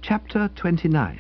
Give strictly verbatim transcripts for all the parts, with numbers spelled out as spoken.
Chapter twenty-nine.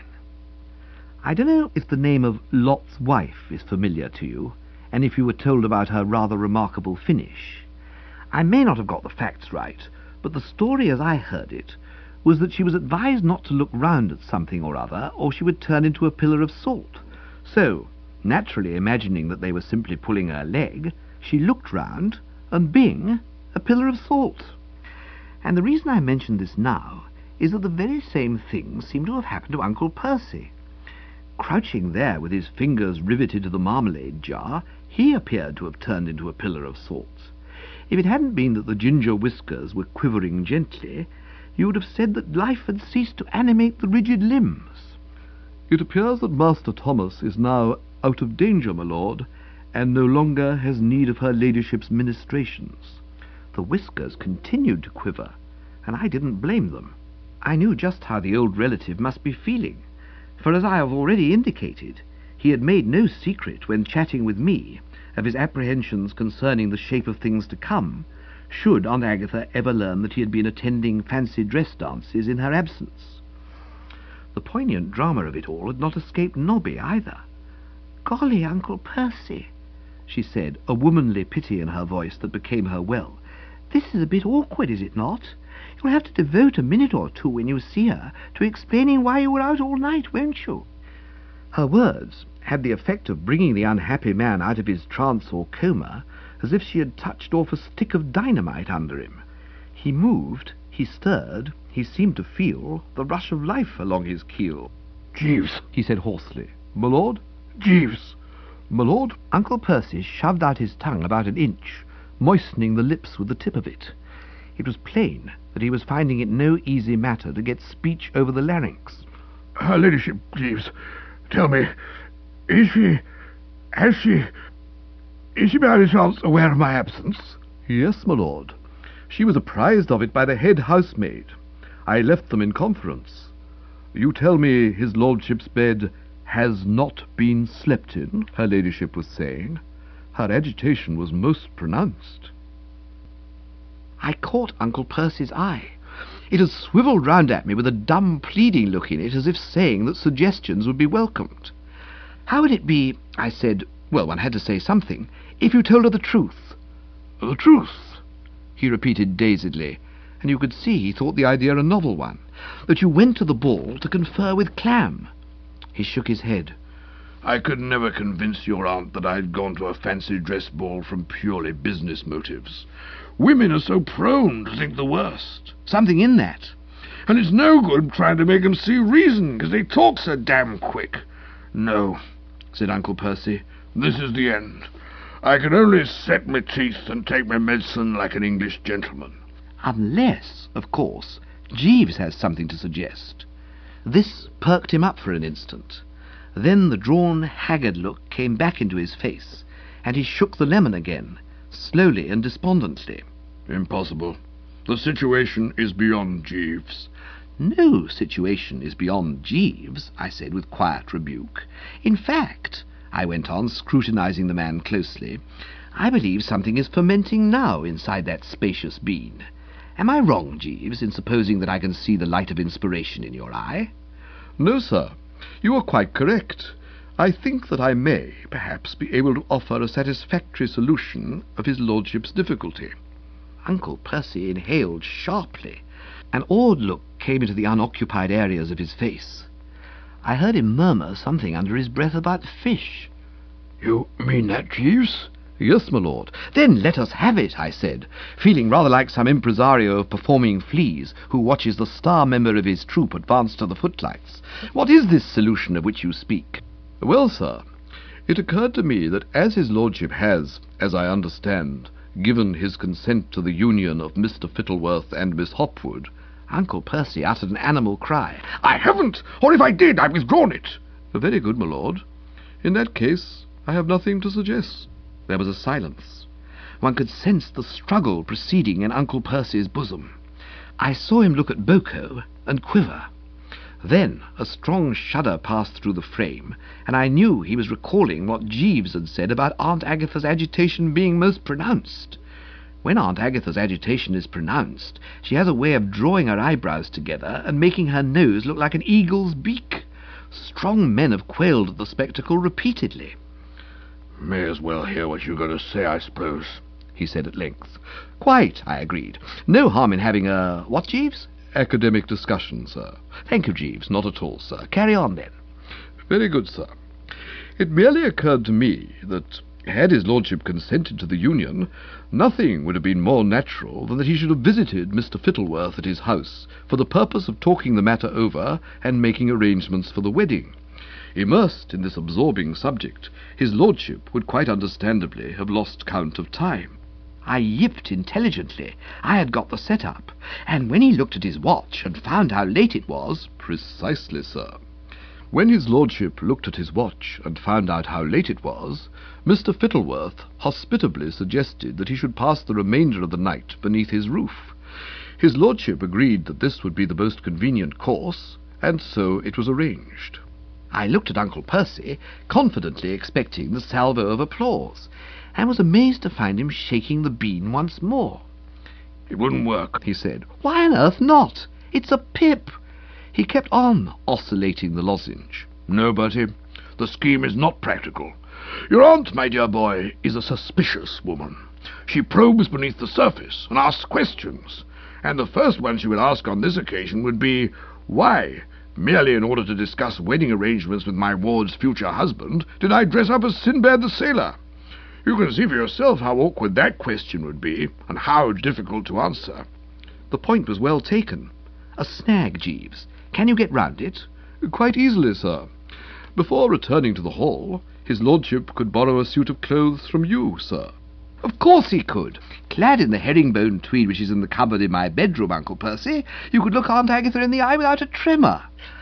I don't know if the name of Lot's wife is familiar to you, and if you were told about her rather remarkable finish. I may not have got the facts right, but the story as I heard it was that she was advised not to look round at something or other, or she would turn into a pillar of salt. So, naturally imagining that they were simply pulling her leg, she looked round, and bing, a pillar of salt. And the reason I mention this now is that the very same thing seemed to have happened to Uncle Percy. Crouching there with his fingers riveted to the marmalade jar, he appeared to have turned into a pillar of salt. If it hadn't been that the ginger whiskers were quivering gently, you would have said that life had ceased to animate the rigid limbs. "It appears that Master Thomas is now out of danger, my lord, and no longer has need of her ladyship's ministrations." The whiskers continued to quiver, and I didn't blame them. I knew just how the old relative must be feeling, for as I have already indicated, he had made no secret when chatting with me of his apprehensions concerning the shape of things to come, should Aunt Agatha ever learn that he had been attending fancy dress dances in her absence. The poignant drama of it all had not escaped Nobby either. "Golly, Uncle Percy," she said, a womanly pity in her voice that became her well. "This is a bit awkward, is it not? You'll have to devote a minute or two when you see her to explaining why you were out all night, won't you?" Her words had the effect of bringing the unhappy man out of his trance or coma, as if she had touched off a stick of dynamite under him. He moved, he stirred, he seemed to feel the rush of life along his keel. "Jeeves," he said hoarsely. "My lord?" "Jeeves." "My lord?" Uncle Percy shoved out his tongue about an inch, moistening the lips with the tip of it. It was plain that he was finding it no easy matter to get speech over the larynx. "Her ladyship, Jeeves, tell me, is she, has she, is she by any chance aware of my absence?" "Yes, my lord. She was apprised of it by the head housemaid. I left them in conference. You tell me his lordship's bed has not been slept in," her ladyship was saying. "Her agitation was most pronounced." I caught Uncle Percy's eye. It had swivelled round at me with a dumb pleading look in it, as if saying that suggestions would be welcomed. "How would it be," I said, well, one had to say something, "if you told her the truth?" "The truth?" he repeated dazedly, and you could see he thought the idea a novel one. "That you went to the ball to confer with Clam." He shook his head. "I could never convince your aunt that I'd gone to a fancy dress ball from purely business motives. Women are so prone to think the worst." "Something in that." "And it's no good trying to make 'em see reason, because they talk so damn quick. No," said Uncle Percy, "this is the end. I can only set my teeth and take my medicine like an English gentleman." Unless, of course, Jeeves has something to suggest. This perked him up for an instant. Then the drawn, haggard look came back into his face, and he shook the lemon again, slowly and despondently. "Impossible. The situation is beyond Jeeves." "No situation is beyond Jeeves," I said with quiet rebuke. "In fact," I went on, scrutinizing the man closely, "I believe something is fermenting now inside that spacious bean. Am I wrong, Jeeves, in supposing that I can see the light of inspiration in your eye?" "No, sir. You are quite correct. I think that I may, perhaps, be able to offer a satisfactory solution of his lordship's difficulty." Uncle Percy inhaled sharply. An awed look came into the unoccupied areas of his face. I heard him murmur something under his breath about fish. "You mean that, Jeeves?" "Yes, my lord." "Then let us have it," I said, feeling rather like some impresario of performing fleas who watches the star member of his troupe advance to the footlights. "What is this solution of which you speak?" "Well, sir, it occurred to me that as his lordship has, as I understand, given his consent to the union of Mister Fittleworth and Miss Hopwood—" Uncle Percy uttered an animal cry. "I haven't, or if I did, I've withdrawn it." "Very good, my lord. In that case, I have nothing to suggest." There was a silence. One could sense the struggle proceeding in Uncle Percy's bosom. I saw him look at Boko and quiver. Then a strong shudder passed through the frame, and I knew he was recalling what Jeeves had said about Aunt Agatha's agitation being most pronounced. When Aunt Agatha's agitation is pronounced, she has a way of drawing her eyebrows together and making her nose look like an eagle's beak. Strong men have quailed at the spectacle repeatedly. "May as well hear what you're going to say, I suppose," he said at length. "Quite," I agreed. "No harm in having a... what, Jeeves?" "Academic discussion, sir." "Thank you, Jeeves. Not at all, sir. Carry on, then." "Very good, sir. It merely occurred to me that, had his lordship consented to the union, nothing would have been more natural than that he should have visited Mister Fittleworth at his house for the purpose of talking the matter over and making arrangements for the wedding. Immersed in this absorbing subject, his lordship would quite understandably have lost count of time." I yipped intelligently. I had got the set-up, and when he looked at his watch and found how late it was... "Precisely, sir. When his lordship looked at his watch and found out how late it was, Mister Fittleworth hospitably suggested that he should pass the remainder of the night beneath his roof. His lordship agreed that this would be the most convenient course, and so it was arranged." I looked at Uncle Percy, confidently expecting the salvo of applause, and was amazed to find him shaking the bean once more. "It wouldn't work," he said. "Why on earth not? It's a pip." He kept on oscillating the lozenge. "No, Bertie, the scheme is not practical. Your aunt, my dear boy, is a suspicious woman. She probes beneath the surface and asks questions, and the first one she would ask on this occasion would be, why, merely in order to discuss wedding arrangements with my ward's future husband, did I dress up as Sinbad the Sailor? You can see for yourself how awkward that question would be, and how difficult to answer." The point was well taken. A snag, Jeeves. Can you get round it? "Quite easily, sir. Before returning to the hall, his lordship could borrow a suit of clothes from you, sir." "Of course he could. Clad in the herringbone tweed which is in the cupboard in my bedroom, Uncle Percy, you could look Aunt Agatha in the eye without a tremor.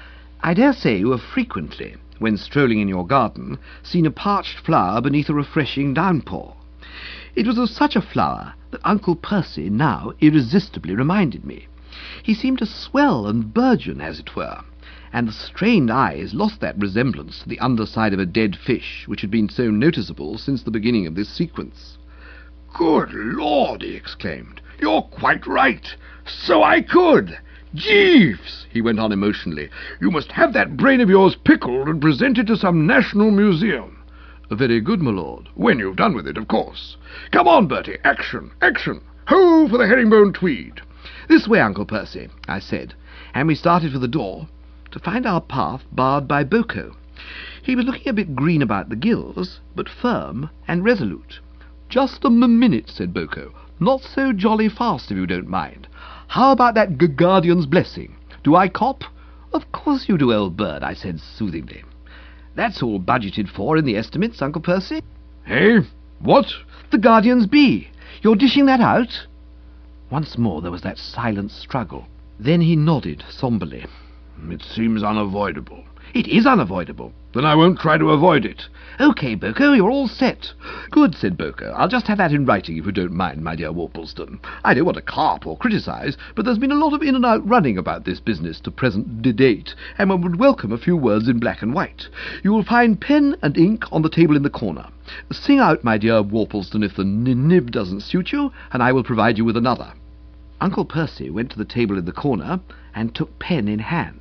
I dare say you have frequently, when strolling in your garden, seen a parched flower beneath a refreshing downpour. It was of such a flower that Uncle Percy now irresistibly reminded me. He seemed to swell and burgeon, as it were, and the strained eyes lost that resemblance to the underside of a dead fish which had been so noticeable since the beginning of this sequence." "Good Lord!" he exclaimed. "You're quite right. So I could. Jeeves," he went on emotionally, "you must have that brain of yours pickled and presented to some national museum." "Very good, my lord." "When you've done with it, of course. Come on, Bertie, action, action. Ho for the herringbone tweed." "This way, Uncle Percy," I said, and we started for the door, to find our path barred by Boko. He was looking a bit green about the gills, but firm and resolute. "Just a minute," said Boko. "Not so jolly fast, if you don't mind. How about that g- guardian's blessing? Do I cop?" "Of course you do, old bird," I said soothingly. "That's all budgeted for in the estimates, Uncle Percy." "Hey? What?" "The guardian's bee. You're dishing that out?" Once more there was that silent struggle. Then he nodded somberly. "It seems unavoidable." "It is unavoidable." "Then I won't try to avoid it." "OK, Boko, you're all set." "Good," said Boko. "I'll just have that in writing, if you don't mind, my dear Worplesdon. I don't want to carp or criticise, but there's been a lot of in-and-out running about this business to present date, and one would welcome a few words in black and white. You will find pen and ink on the table in the corner. Sing out, my dear Worplesdon, if the n- nib doesn't suit you, and I will provide you with another." Uncle Percy went to the table in the corner and took pen in hand.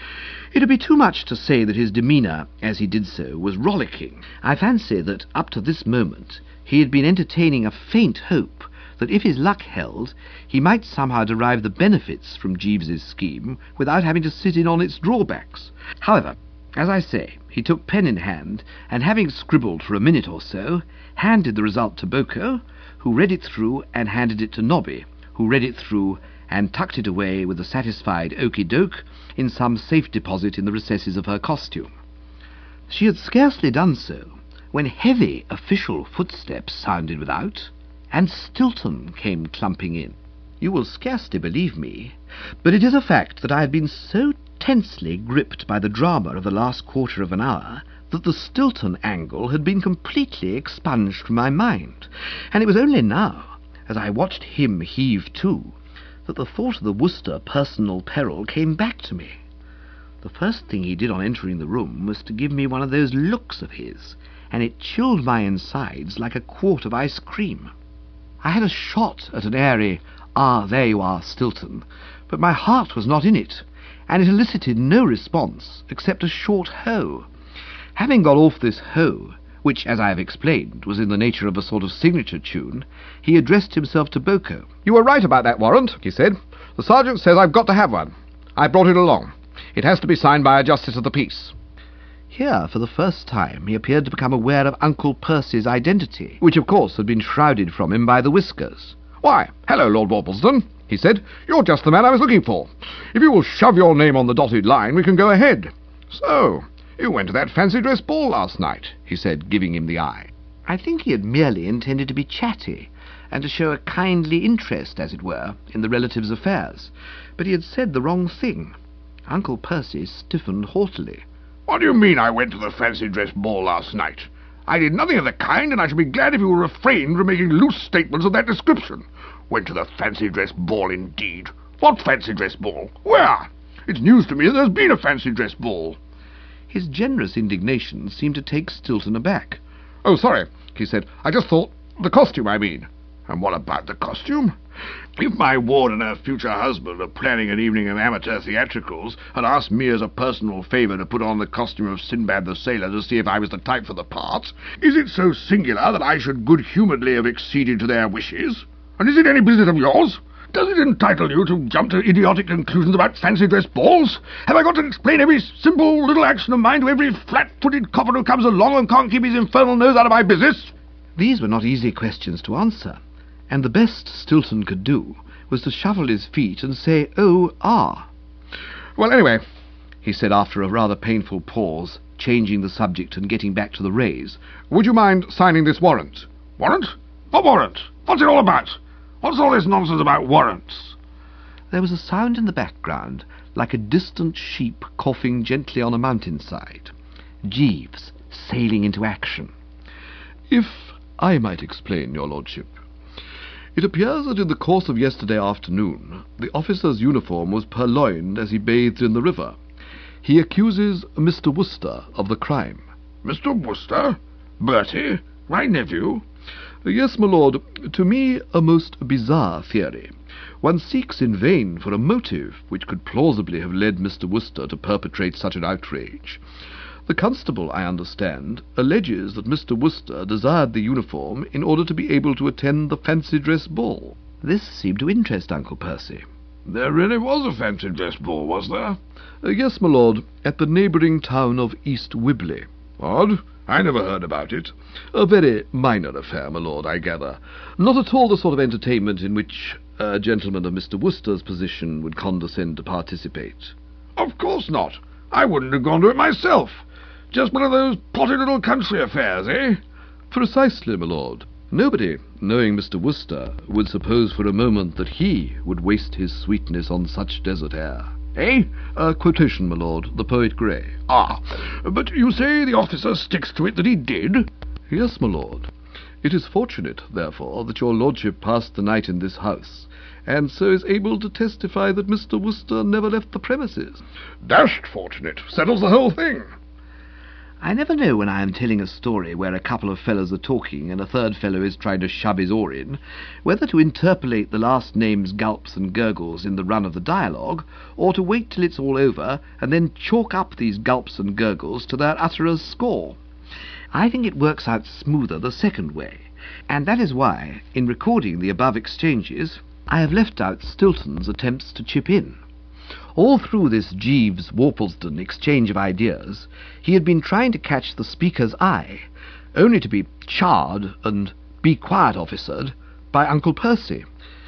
It would be too much to say that his demeanour, as he did so, was rollicking. I fancy that, up to this moment, he had been entertaining a faint hope that if his luck held, he might somehow derive the benefits from Jeeves's scheme without having to sit in on its drawbacks. However, as I say, he took pen in hand, and having scribbled for a minute or so, handed the result to Boko, who read it through and handed it to Nobby, who read it through and tucked it away with a satisfied okey-doke in some safe deposit in the recesses of her costume. She had scarcely done so when heavy official footsteps sounded without, and Stilton came clumping in. You will scarcely believe me, but it is a fact that I had been so tensely gripped by the drama of the last quarter of an hour that the Stilton angle had been completely expunged from my mind, and it was only now, as I watched him heave to, that the thought of the Worcester personal peril came back to me. The first thing he did on entering the room was to give me one of those looks of his, and it chilled my insides like a quart of ice cream. I had a shot at an airy, "Ah, there you are, Stilton," but my heart was not in it, and it elicited no response except a short ho. Having got off this ho, which, as I have explained, was in the nature of a sort of signature tune, he addressed himself to Boko. "You were right about that warrant," he said. "The sergeant says I've got to have one. I brought it along. It has to be signed by a justice of the peace." Here, for the first time, he appeared to become aware of Uncle Percy's identity, which, of course, had been shrouded from him by the whiskers. "Why, hello, Lord Worplesdon," he said. "You're just the man I was looking for. If you will shove your name on the dotted line, we can go ahead. So, you went to that fancy dress ball last night," he said, giving him the eye. I think he had merely intended to be chatty, and to show a kindly interest, as it were, in the relative's affairs, but he had said the wrong thing. Uncle Percy stiffened haughtily. "What do you mean I went to the fancy dress ball last night? I did nothing of the kind, and I should be glad if you will refrain from making loose statements of that description. Went to the fancy dress ball, indeed. What fancy dress ball? Where? It's news to me that there's been a fancy dress ball." His generous indignation seemed to take Stilton aback. "Oh, sorry," he said. "I just thought... the costume, I mean." "And what about the costume? If my ward and her future husband are planning an evening of amateur theatricals, and asked me as a personal favour to put on the costume of Sinbad the Sailor to see if I was the type for the part, is it so singular that I should good-humouredly have acceded to their wishes? And is it any business of yours? Does it entitle you to jump to idiotic conclusions about fancy dress balls? Have I got to explain every simple little action of mine to every flat-footed copper who comes along and can't keep his infernal nose out of my business?" These were not easy questions to answer, and the best Stilton could do was to shuffle his feet and say, "Oh, ah." "Well, anyway," he said after a rather painful pause, changing the subject and getting back to the rays, "would you mind signing this warrant?" "Warrant? What warrant? What's it all about? What's all this nonsense about warrants?" There was a sound in the background, like a distant sheep coughing gently on a mountainside. Jeeves sailing into action. "If I might explain, your lordship. It appears that in the course of yesterday afternoon the officer's uniform was purloined as he bathed in the river. He accuses Mister Worcester of the crime." "Mister Worcester? Bertie? My nephew?" "Yes, my lord. To me, a most bizarre theory. One seeks in vain for a motive which could plausibly have led Mister Worcester to perpetrate such an outrage. The constable, I understand, alleges that Mister Worcester desired the uniform in order to be able to attend the fancy dress ball." This seemed to interest Uncle Percy. "There really was a fancy dress ball, was there?" Uh, yes, my lord, at the neighbouring town of East Wibley." "Odd. I never heard about it." "A very minor affair, my lord, I gather. Not at all the sort of entertainment in which a gentleman of Mister Worcester's position would condescend to participate." "Of course not. I wouldn't have gone to it myself. Just one of those potty little country affairs, eh?" "Precisely, my lord. Nobody, knowing Mister Worcester, would suppose for a moment that he would waste his sweetness on such desert air." "Eh?" "A quotation, my lord, the poet Gray." "Ah, but you say the officer sticks to it that he did?" "Yes, my lord. It is fortunate, therefore, that your lordship passed the night in this house, and so is able to testify that Mister Worcester never left the premises." "Dashed fortunate. Settles the whole thing." I never know when I am telling a story where a couple of fellows are talking and a third fellow is trying to shove his oar in, whether to interpolate the last name's gulps and gurgles in the run of the dialogue, or to wait till it's all over and then chalk up these gulps and gurgles to their utterer's score. I think it works out smoother the second way, and that is why, in recording the above exchanges, I have left out Stilton's attempts to chip in. All through this Jeeves-Worplesdon exchange of ideas, he had been trying to catch the speaker's eye, only to be charred and "be quiet, officered" by Uncle Percy.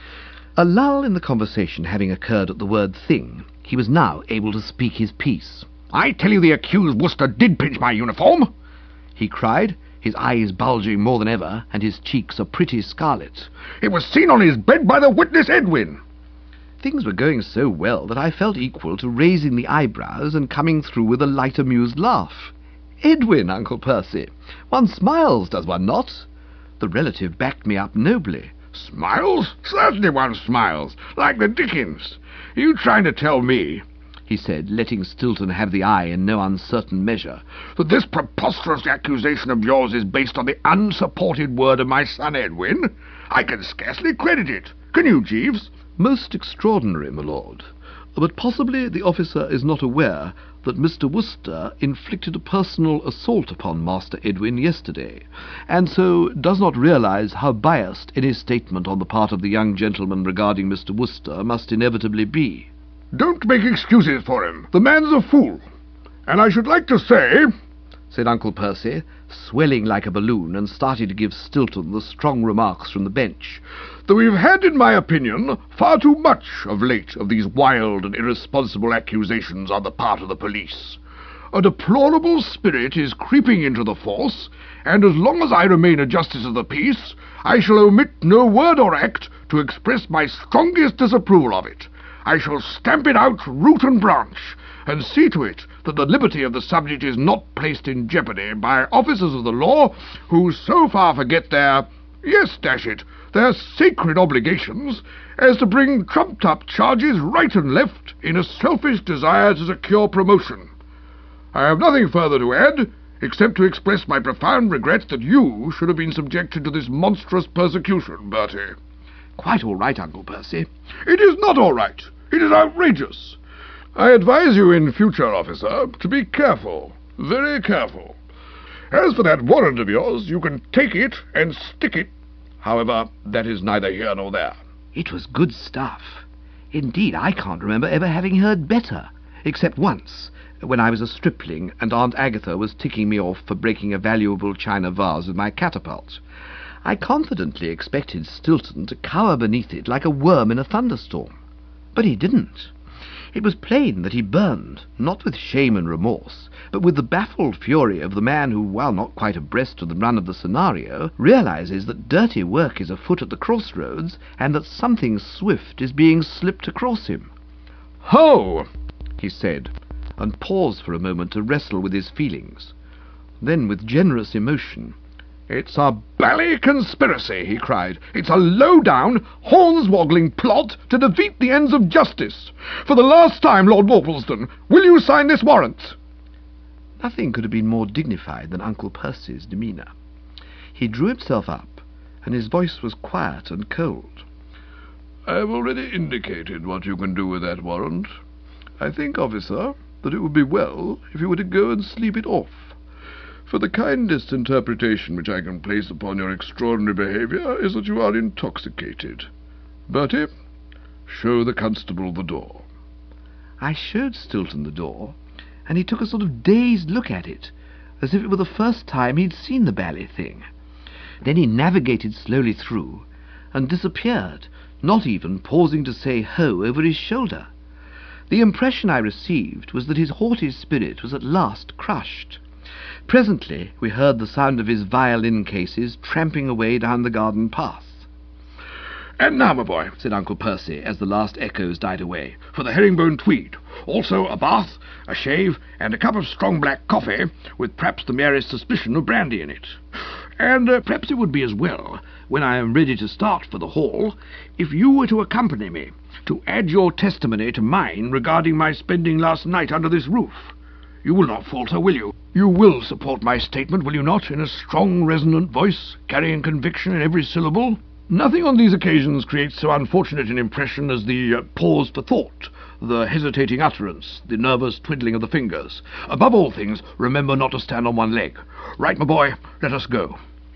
A lull in the conversation having occurred at the word thing, he was now able to speak his piece. "I tell you the accused Worcester did pinch my uniform," he cried, his eyes bulging more than ever, and his cheeks a pretty scarlet. "It was seen on his bed by the witness Edwin." Things were going so well that I felt equal to raising the eyebrows and coming through with a light amused laugh. "Edwin, Uncle Percy! One smiles, does one not?" The relative backed me up nobly. "Smiles? Certainly one smiles, like the dickens. Are you trying to tell me he said, letting Stilton have the eye in no uncertain measure, "that this preposterous accusation of yours is based on the unsupported word of my son Edwin? I can scarcely credit it. Can you, Jeeves?" "Most extraordinary, my lord. But possibly the officer is not aware that Mister Worcester inflicted a personal assault upon Master Edwin yesterday, and so does not realize how biased any statement on the part of the young gentleman regarding Mister Worcester must inevitably be." "Don't make excuses for him. The man's a fool. And I should like to say," said Uncle Percy, swelling like a balloon and starting to give Stilton the strong remarks from the bench, "that we've had, in my opinion, far too much of late of these wild and irresponsible accusations on the part of the police. A deplorable spirit is creeping into the force, and as long as I remain a justice of the peace, I shall omit no word or act to express my strongest disapproval of it. I shall stamp it out root and branch, and see to it that the liberty of the subject is not placed in jeopardy by officers of the law who so far forget their, yes, dash it, their sacred obligations, as to bring trumped-up charges right and left in a selfish desire to secure promotion. I have nothing further to add, except to express my profound regret that you should have been subjected to this monstrous persecution, Bertie." "Quite all right, Uncle Percy." "It is not all right. It is outrageous. I advise you in future, officer, to be careful, very careful. As for that warrant of yours, you can take it and stick it. However, that is neither here nor there." It was good stuff. Indeed, I can't remember ever having heard better, except once, when I was a stripling and Aunt Agatha was ticking me off for breaking a valuable china vase with my catapult. I confidently expected Stilton to cower beneath it like a worm in a thunderstorm. But he didn't. It was plain that he burned, not with shame and remorse, but with the baffled fury of the man who, while not quite abreast of the run of the scenario, realizes that dirty work is afoot at the crossroads, and that something swift is being slipped across him. "Ho!" he said, and paused for a moment to wrestle with his feelings. Then, with generous emotion, "It's a bally conspiracy," he cried. "It's a low-down, hornswoggling plot to defeat the ends of justice. For the last time, Lord Worplesdon, will you sign this warrant?" Nothing could have been more dignified than Uncle Percy's demeanour. He drew himself up, and his voice was quiet and cold. "I have already indicated what you can do with that warrant. I think, officer, that it would be well if you were to go and sleep it off. For the kindest interpretation which I can place upon your extraordinary behaviour is that you are intoxicated. Bertie, show the constable the door." I showed Stilton the door, and he took a sort of dazed look at it, as if it were the first time he'd seen the bally thing. Then he navigated slowly through, and disappeared, not even pausing to say ho over his shoulder. The impression I received was that his haughty spirit was at last crushed. Presently we heard the sound of his violin cases tramping away down the garden path. "And now, my boy," said Uncle Percy, as the last echoes died away, "for the herringbone tweed. Also a bath, a shave, and a cup of strong black coffee, with perhaps the merest suspicion of brandy in it. And uh, perhaps it would be as well, when I am ready to start for the hall, if you were to accompany me, to add your testimony to mine regarding my spending last night under this roof. You will not falter, will you? You will support my statement, will you not, in a strong, resonant voice, carrying conviction in every syllable? Nothing on these occasions creates so unfortunate an impression as the uh, pause for thought, the hesitating utterance, the nervous twiddling of the fingers. Above all things, remember not to stand on one leg. Right, my boy, let us go."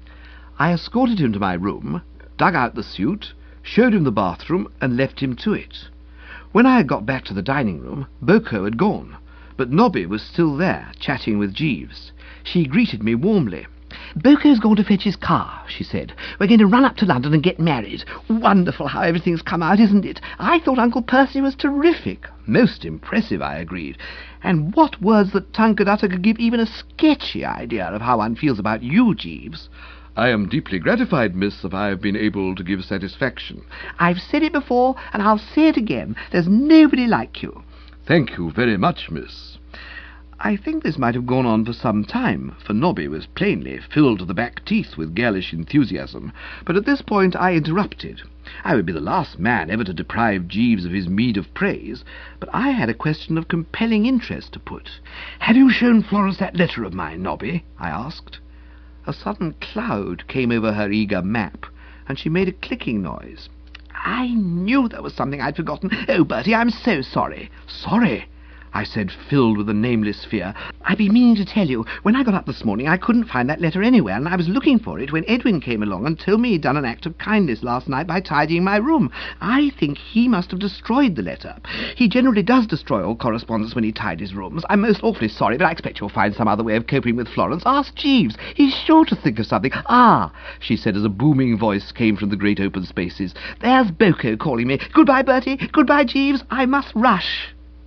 I escorted him to my room, dug out the suit, showed him the bathroom, and left him to it. When I had got back to the dining-room, Boko had gone, but Nobby was still there, chatting with Jeeves. She greeted me warmly. "Boko's gone to fetch his car," she said. "We're going to run up to London and get married. Wonderful how everything's come out, isn't it? I thought Uncle Percy was terrific." "Most impressive," I agreed. "And what words that tongue could utter could give even a sketchy idea of how one feels about you, Jeeves." "I am deeply gratified, miss, if I have been able to give satisfaction." "I've said it before, and I'll say it again. There's nobody like you." "Thank you very much, miss." I think this might have gone on for some time, for Nobby was plainly filled to the back teeth with girlish enthusiasm, but at this point I interrupted. I would be the last man ever to deprive Jeeves of his meed of praise, but I had a question of compelling interest to put. "Have you shown Florence that letter of mine, Nobby?" I asked. A sudden cloud came over her eager map, and she made a clicking noise. "I knew there was something I'd forgotten. Oh, Bertie, I'm so sorry." "Sorry?" I said, filled with a nameless fear. "I've been meaning to tell you. When I got up this morning I couldn't find that letter anywhere, and I was looking for it when Edwin came along and told me he'd done an act of kindness last night by tidying my room. I think he must have destroyed the letter. He generally does destroy all correspondence when he tidies rooms. I'm most awfully sorry, but I expect you'll find some other way of coping with Florence. Ask Jeeves. He's sure to think of something. Ah," she said as a booming voice came from the great open spaces. "There's Boko calling me. Goodbye, Bertie. Goodbye, Jeeves. I must rush."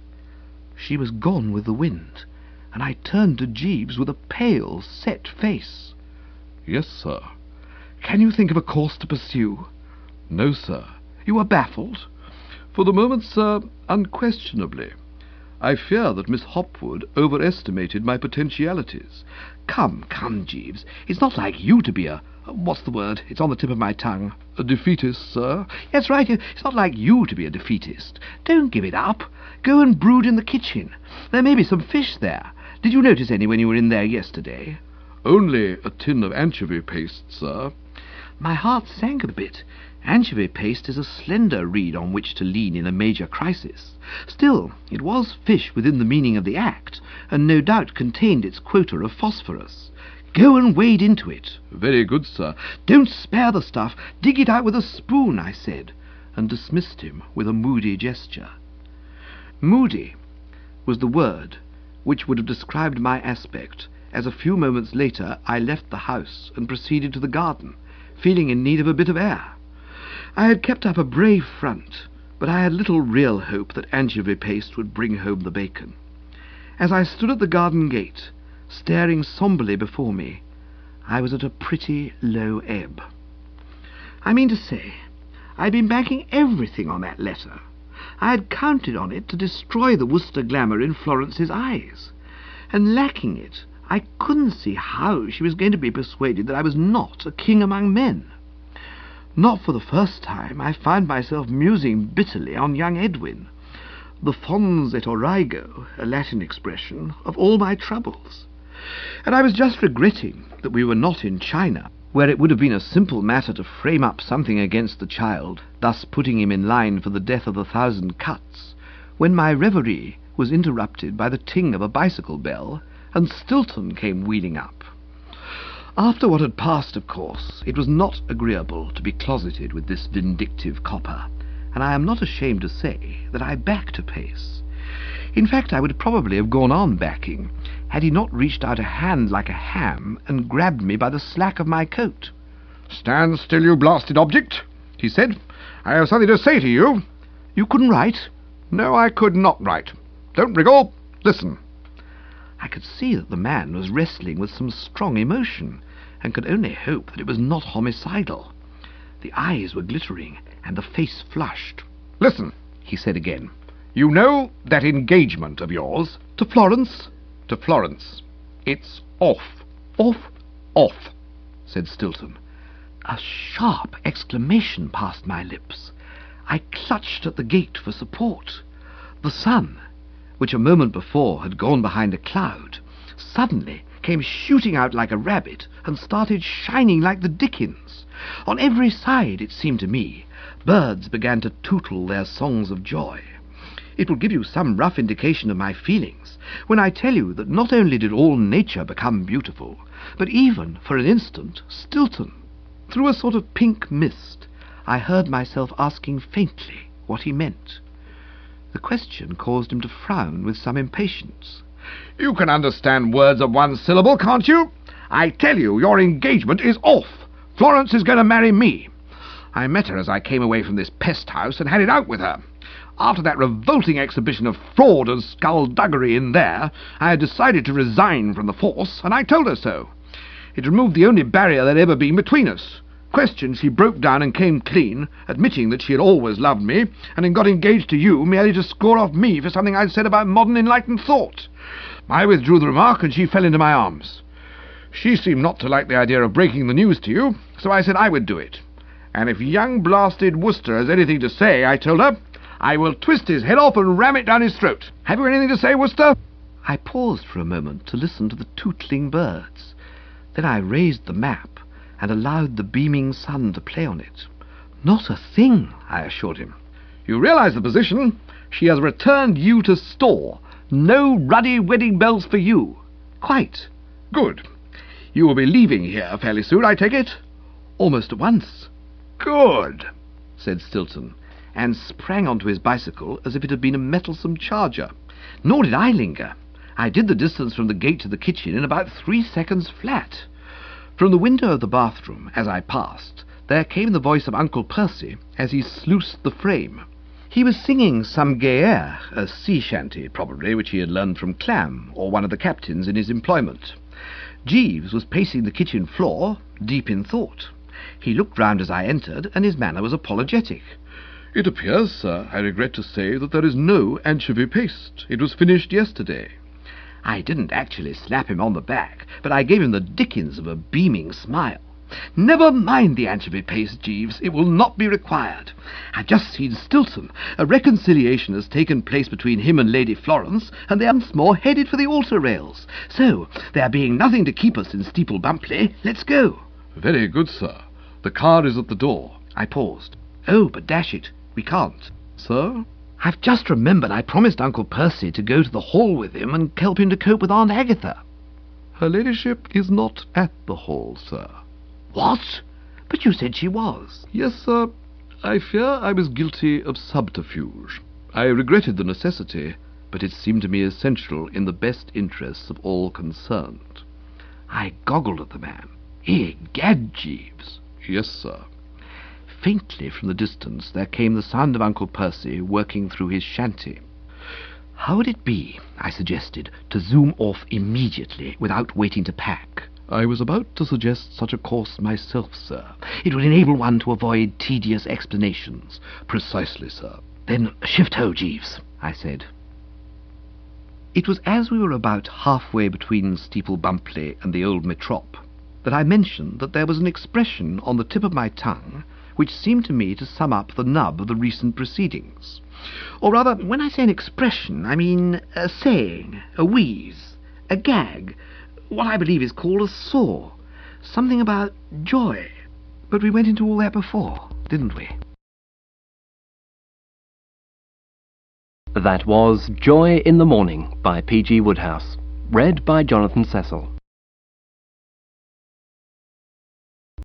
She was gone with the wind, and I turned to Jeeves with a pale, set face. "Yes, sir." "Can you think of a course to pursue?" "No, sir." "You are baffled?" "For the moment, sir, unquestionably. I fear that Miss Hopwood overestimated my potentialities." "Come, come, Jeeves. It's not like you to be a... what's the word? It's on the tip of my tongue." "A defeatist, sir?" "That's right. It's not like you to be a defeatist. Don't give it up. Go and brood in the kitchen. There may be some fish there. Did you notice any when you were in there yesterday?" "Only a tin of anchovy paste, sir." My heart sank a bit. Anchovy paste is a slender reed on which to lean in a major crisis. Still, it was fish within the meaning of the act, and no doubt contained its quota of phosphorus. "Go and wade into it." "Very good, sir." "Don't spare the stuff. Dig it out with a spoon," I said, and dismissed him with a moody gesture. Moody was the word which would have described my aspect as a few moments later I left the house and proceeded to the garden, feeling in need of a bit of air. I had kept up a brave front, but I had little real hope that anchovy paste would bring home the bacon. As I stood at the garden gate, staring sombrely before me, I was at a pretty low ebb. I mean to say, I had been banking everything on that letter. I had counted on it to destroy the Worcester glamour in Florence's eyes, and lacking it, I couldn't see how she was going to be persuaded that I was not a king among men. Not for the first time I found myself musing bitterly on young Edwin, the fons et origo, a Latin expression, of all my troubles. And I was just regretting that we were not in China, where it would have been a simple matter to frame up something against the child, thus putting him in line for the death of a thousand cuts, when my reverie was interrupted by the ting of a bicycle bell, and Stilton came wheeling up. After what had passed, of course, it was not agreeable to be closeted with this vindictive copper, and I am not ashamed to say that I backed a pace. In fact, I would probably have gone on backing, had he not reached out a hand like a ham and grabbed me by the slack of my coat. "Stand still, you blasted object," he said. "I have something to say to you." "You couldn't write?" "No, I could not write. Don't wriggle. Listen." I could see that the man was wrestling with some strong emotion, and could only hope that it was not homicidal. The eyes were glittering, and the face flushed. "Listen," he said again. "You know that engagement of yours?" "To Florence?" "To Florence. It's off." "Off?" "Off," said Stilton. A sharp exclamation passed my lips. I clutched at the gate for support. The sun, which a moment before had gone behind a cloud, suddenly came shooting out like a rabbit and started shining like the dickens. On every side, it seemed to me, birds began to tootle their songs of joy. It will give you some rough indication of my feelings when I tell you that not only did all nature become beautiful, but even, for an instant, Stilton. Through a sort of pink mist, I heard myself asking faintly what he meant. The question caused him to frown with some impatience. "You can understand words of one syllable, can't you? I tell you, your engagement is off. Florence is going to marry me. I met her as I came away from this pest house and had it out with her. After that revolting exhibition of fraud and skullduggery in there, I had decided to resign from the force, and I told her so. It removed the only barrier that had ever been between us. questioned, she broke down and came clean, admitting that she had always loved me, and then got engaged to you merely to score off me for something I'd said about modern enlightened thought. I withdrew the remark, and she fell into my arms. She seemed not to like the idea of breaking the news to you, so I said I would do it. And if young blasted Worcester has anything to say, I told her, I will twist his head off and ram it down his throat. Have you anything to say, Worcester? I paused for a moment to listen to the tootling birds. Then I raised the map and allowed the beaming sun to play on it. Not a thing, I assured him. You realize the position. She has returned you to store. No ruddy wedding bells for you. Quite. Good. You will be leaving here fairly soon, I take it? Almost at once. Good, said Stilton, and sprang onto his bicycle as if it had been a mettlesome charger. Nor did I linger. I did the distance from the gate to the kitchen in about three seconds flat. From the window of the bathroom, as I passed, there came the voice of Uncle Percy as he sluiced the frame. He was singing some gay air, a sea shanty, probably, which he had learned from Clam, or one of the captains in his employment. Jeeves was pacing the kitchen floor, deep in thought. He looked round as I entered, and his manner was apologetic. "It appears, sir, I regret to say, that there is no anchovy paste. It was finished yesterday." I didn't actually slap him on the back, but I gave him the dickens of a beaming smile. "Never mind the anchovy paste, Jeeves. It will not be required. I've just seen Stilton. A reconciliation has taken place between him and Lady Florence, and they are once more headed for the altar rails. So, there being nothing to keep us in Steeple Bumpley, let's go." "Very good, sir. The car is at the door." I paused. "Oh, but dash it, we can't." "Sir?" "I've just remembered I promised Uncle Percy to go to the Hall with him and help him to cope with Aunt Agatha." "Her ladyship is not at the Hall, sir." "What? But you said she was." "Yes, sir. I fear I was guilty of subterfuge. I regretted the necessity, but it seemed to me essential in the best interests of all concerned." I goggled at the man. "Egad, Jeeves." "Yes, sir." Faintly from the distance there came the sound of Uncle Percy working through his shanty. "How would it be," I suggested, "to zoom off immediately without waiting to pack?" "I was about to suggest such a course myself, sir." "It would enable one to avoid tedious explanations." "Precisely, sir." "Then shift ho, Jeeves," I said. It was as we were about halfway between Steeple Bumpley and the old Metrop that I mentioned that there was an expression on the tip of my tongue which seemed to me to sum up the nub of the recent proceedings. Or rather, when I say an expression, I mean a saying, a wheeze, a gag, what I believe is called a saw, something about joy. But we went into all that before, didn't we? That was Joy in the Morning by P G Woodhouse, read by Jonathan Cecil.